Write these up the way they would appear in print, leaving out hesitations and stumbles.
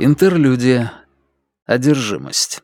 Интерлюдия. Одержимость.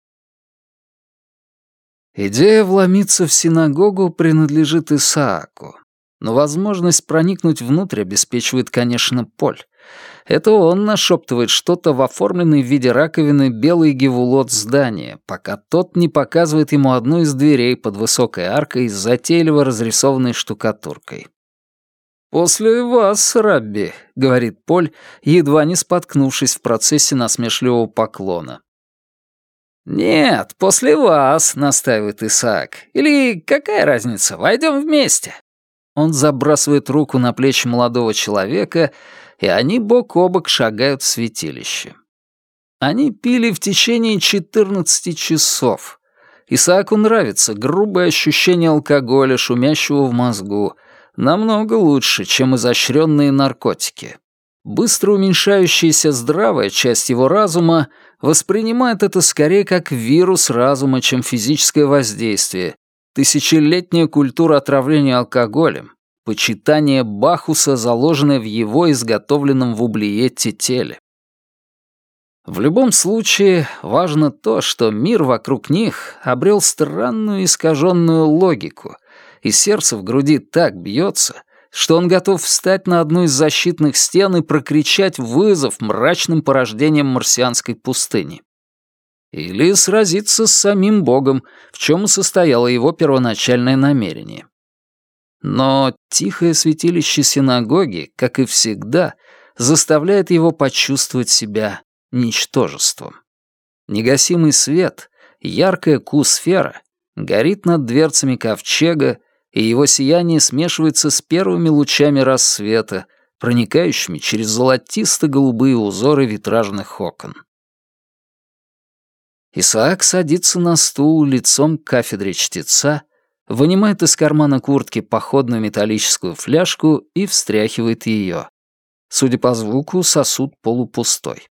Идея вломиться в синагогу принадлежит Исааку, но возможность проникнуть внутрь обеспечивает, конечно, Поль. Это он нашептывает что-то в оформленной в виде раковины белый гевулот здания, пока тот не показывает ему одну из дверей под высокой аркой с затейливо разрисованной штукатуркой. «После вас, Рабби», — говорит Поль, едва не споткнувшись в процессе насмешливого поклона. «Нет, после вас», — настаивает Исаак. «Или какая разница, войдем вместе». Он забрасывает руку на плечи молодого человека, и они бок о бок шагают в святилище. Они пили в течение 14 часов. Исааку нравится грубое ощущение алкоголя, шумящего в мозгу, намного лучше, чем изощренные наркотики. Быстро уменьшающаяся здравая часть его разума воспринимает это скорее как вирус разума, чем физическое воздействие, тысячелетняя культура отравления алкоголем, почитание Бахуса, заложенное в его изготовленном в Ублиетте теле. В любом случае, важно то, что мир вокруг них обрел странную искаженную логику, и сердце в груди так бьется, что он готов встать на одну из защитных стен и прокричать вызов мрачным порождениям марсианской пустыни. Или сразиться с самим Богом, в чем и состояло его первоначальное намерение. Но тихое святилище синагоги, как и всегда, заставляет его почувствовать себя ничтожеством. Негасимый свет, яркая Q-сфера, горит над дверцами ковчега, и его сияние смешивается с первыми лучами рассвета, проникающими через золотисто-голубые узоры витражных окон. Исаак садится на стул лицом к кафедре чтеца, вынимает из кармана куртки походную металлическую фляжку и встряхивает ее. Судя по звуку, сосуд полупустой.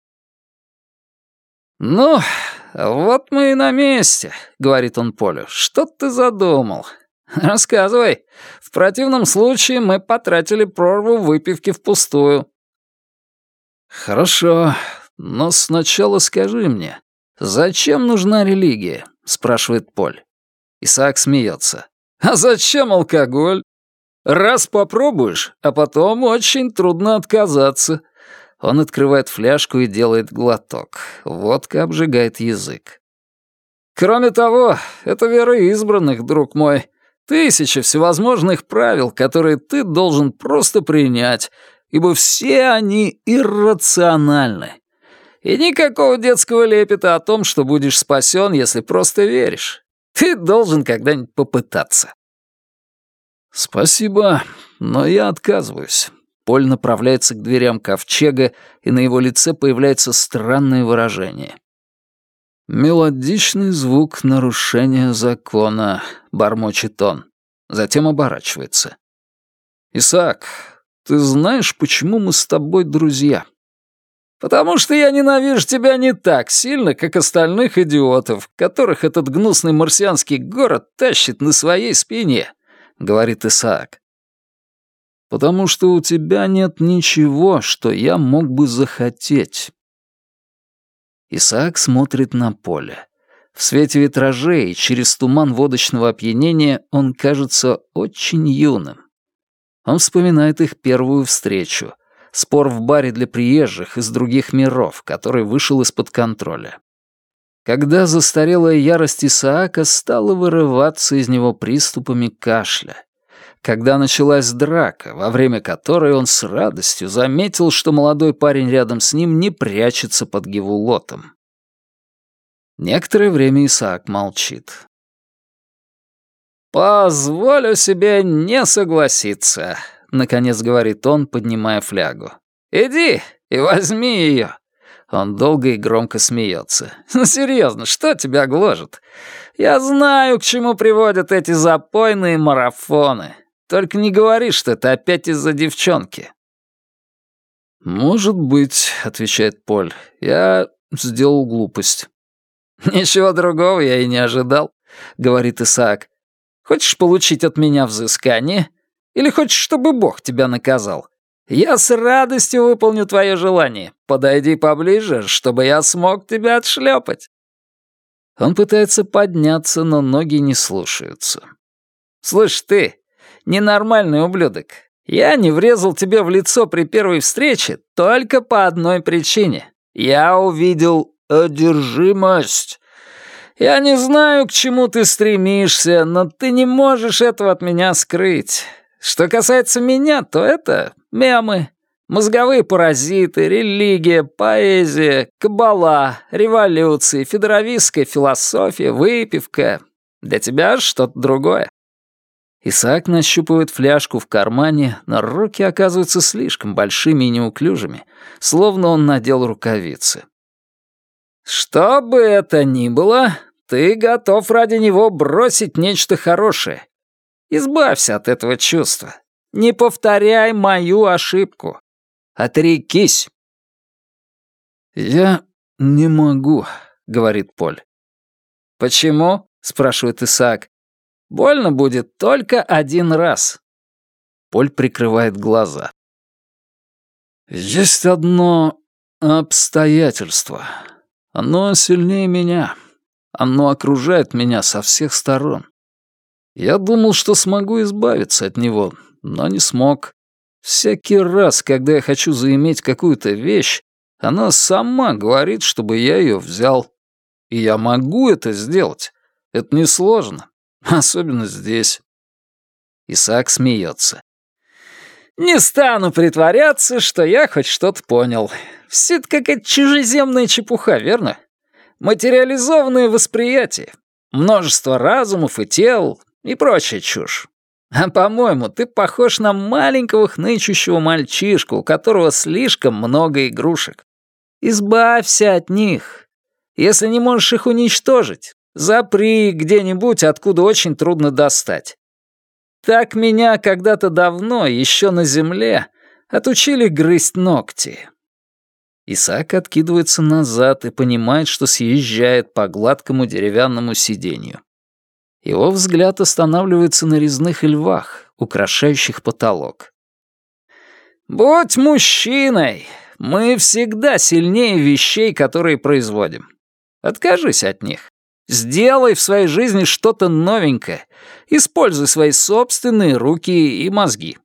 «Ну, вот мы и на месте», — говорит он Полю. «Что ты задумал? Рассказывай. В противном случае мы потратили прорву выпивки впустую». «Хорошо, но сначала скажи мне, зачем нужна религия?» — спрашивает Поль. Исаак смеется. «А зачем алкоголь? Раз попробуешь, а потом очень трудно отказаться». Он открывает фляжку и делает глоток. Водка обжигает язык. «Кроме того, это вера избранных, друг мой. Тысячи всевозможных правил, которые ты должен просто принять, ибо все они иррациональны. И никакого детского лепета о том, что будешь спасен, если просто веришь. Ты должен когда-нибудь попытаться». «Спасибо, но я отказываюсь». Поль направляется к дверям ковчега, и на его лице появляется странное выражение. «Мелодичный звук нарушения закона», — бормочет он. Затем оборачивается. «Исаак, ты знаешь, почему мы с тобой друзья?» «Потому что я ненавижу тебя не так сильно, как остальных идиотов, которых этот гнусный марсианский город тащит на своей спине», — говорит Исаак. «Потому что у тебя нет ничего, что я мог бы захотеть». Исаак смотрит на поле. В свете витражей, через туман водочного опьянения, он кажется очень юным. Он вспоминает их первую встречу, спор в баре для приезжих из других миров, который вышел из-под контроля. Когда застарелая ярость Исаака стала вырываться из него приступами кашля. Когда началась драка, во время которой он с радостью заметил, что молодой парень рядом с ним не прячется под гевулотом. Некоторое время Исаак молчит. «Позволю себе не согласиться», — наконец говорит он, поднимая флягу. «Иди и возьми ее». Он долго и громко смеется. «Ну, серьезно, что тебя гложет? Я знаю, к чему приводят эти запойные марафоны. Только не говори, что это опять из-за девчонки». «Может быть», — отвечает Поль, — «я сделал глупость». «Ничего другого я и не ожидал», — говорит Исаак. «Хочешь получить от меня взыскание? Или хочешь, чтобы Бог тебя наказал? Я с радостью выполню твое желание. Подойди поближе, чтобы я смог тебя отшлепать». Он пытается подняться, но ноги не слушаются. «Слышь, ты, ненормальный ублюдок, я не врезал тебе в лицо при первой встрече только по одной причине. Я увидел одержимость. Я не знаю, к чему ты стремишься, но ты не можешь этого от меня скрыть. Что касается меня, то это мемы, мозговые паразиты, религия, поэзия, каббала, революции, федеровистская философия, выпивка. Для тебя что-то другое». Исаак нащупывает фляжку в кармане, но руки оказываются слишком большими и неуклюжими, словно он надел рукавицы. «Что бы это ни было, ты готов ради него бросить нечто хорошее. Избавься от этого чувства. Не повторяй мою ошибку. Отрекись». «Я не могу», — говорит Поль. «Почему?» — спрашивает Исаак. «Больно будет только один раз». Поль прикрывает глаза. «Есть одно обстоятельство. Оно сильнее меня. Оно окружает меня со всех сторон. Я думал, что смогу избавиться от него, но не смог. Всякий раз, когда я хочу заиметь какую-то вещь, она сама говорит, чтобы я ее взял. И я могу это сделать. Это несложно. Особенно здесь». Исаак смеется. «Не стану притворяться, что я хоть что-то понял. Все это какая-то чужеземная чепуха, верно? Материализованное восприятие. Множество разумов и тел и прочая чушь. А по-моему, ты похож на маленького хнычущего мальчишку, у которого слишком много игрушек. Избавься от них. Если не можешь их уничтожить, запри где-нибудь, откуда очень трудно достать. Так меня когда-то давно, еще на земле, отучили грызть ногти». Исаак откидывается назад и понимает, что съезжает по гладкому деревянному сиденью. Его взгляд останавливается на резных львах, украшающих потолок. «Будь мужчиной! Мы всегда сильнее вещей, которые производим. Откажись от них. Сделай в своей жизни что-то новенькое. Используй свои собственные руки и мозги».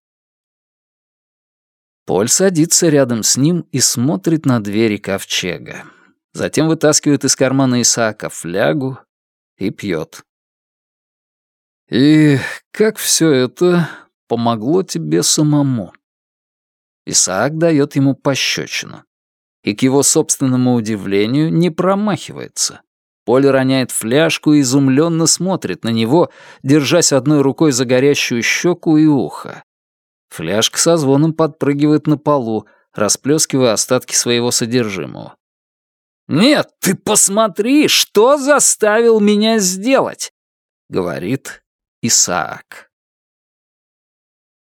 Поль садится рядом с ним и смотрит на двери ковчега. Затем вытаскивает из кармана Исаака флягу и пьет. «И как все это помогло тебе самому?» Исаак дает ему пощечину. И к его собственному удивлению не промахивается. Поль роняет фляжку и изумленно смотрит на него, держась одной рукой за горящую щеку и ухо. Фляжка со звоном подпрыгивает на полу, расплескивая остатки своего содержимого. «Нет, ты посмотри, что заставил меня сделать!» — говорит Исаак.